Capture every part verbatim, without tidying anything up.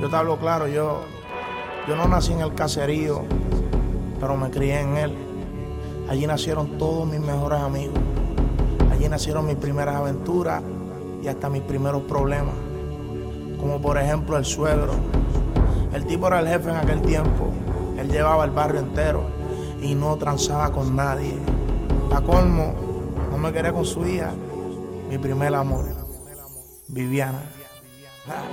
Yo te hablo claro, yo, yo no nací en el caserío, pero me crié en él. Allí nacieron todos mis mejores amigos. Allí nacieron mis primeras aventuras y hasta mis primeros problemas. Como por ejemplo el suegro. El tipo era el jefe en aquel tiempo. Él llevaba el barrio entero y no transaba con nadie. Pa' colmo, no me quería con su hija, mi primer amor, Viviana. Ah.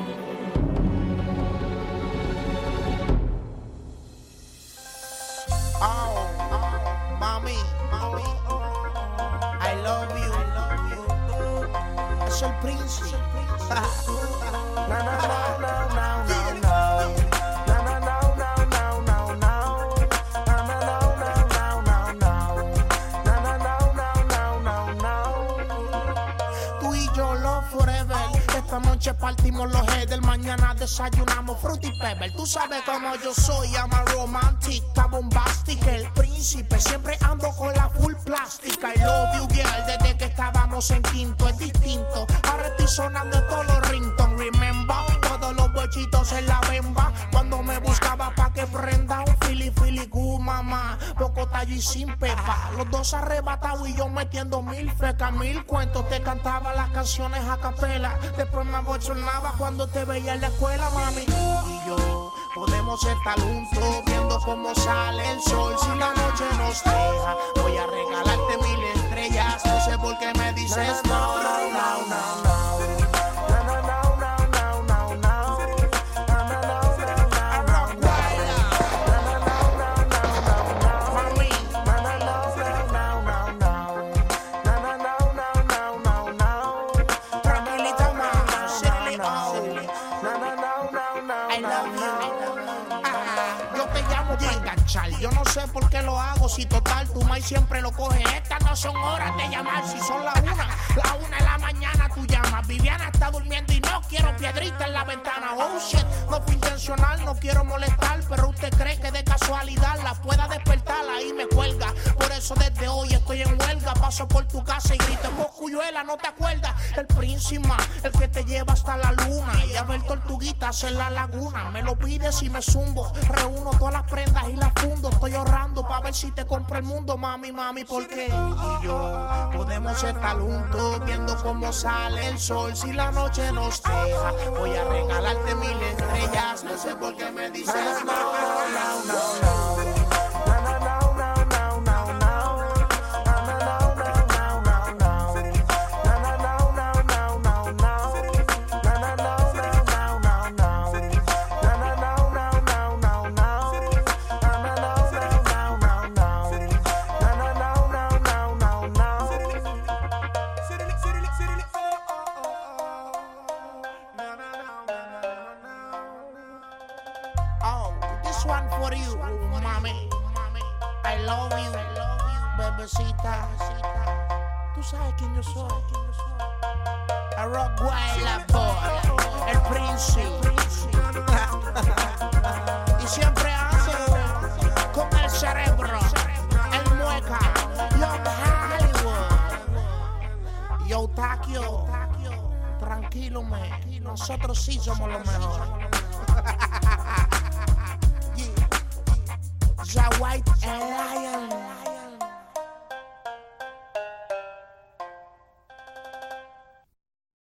Oh, oh, mami, mami, I love you, I love you. Es el príncipe. No, no, no, no, no, no, no. Esta noche partimos los del mañana desayunamos fruity pebble. Tú sabes cómo yo soy, I'm a romantic, bombastic, el príncipe. Siempre ando con la full plástica. I love you, girl, desde que estábamos en quinto. Es distinto, ahora estoy sonando todos los ringtones. Remember, todos los bochitos en la bemba. Cuando me buscaba pa' que prenda un fili fili gu, mamá. Poco tallo y sin pepa. Los dos arrebatados y yo metiendo mil fecas, mil cuentos. Te cantaba las canciones a capela. Después me abochornaba cuando te veía en la escuela, mami. Y yo podemos estar juntos viendo cómo sale el sol. Si la noche nos deja, voy a regalarte mil estrellas. No sé por qué me dices no, no, no, no, no. Yo no sé por qué lo hago, si total tu mai siempre lo coge. Estas no son horas de llamar, si son las una, la una de la mañana tú llamas. Viviana está durmiendo y no quiero piedrita en la ventana. Oh shit, no fue intencional, no quiero molestar, pero usted cree que de casualidad la pueda despertar, ahí me cuelga. Por eso desde hoy estoy en huelga. Paso por tu casa y grito, Coscuyuela, ¿no te acuerdas? El príncipe, el que te lleva hasta la luna y a ver tortuguitas en la laguna. Me lo pides y me zumbo, reúno todas las prendas y las fundo. Estoy ahorrando pa' ver si te compro el mundo, mami, mami, porque y yo podemos estar juntos viendo cómo sale el sol. Si la noche nos deja, voy a regalarte mil estrellas. No sé por qué me dices no, no, no, no. One for you, mami. I love you, bebecita. Tú sabes quién yo soy. A Rockwell boy, el príncipe. Y siempre ando con el cerebro, el mueca, Young Hollywood. Yo, Takio, tranquilo, me. Nosotros sí somos los mejores. The White Lion.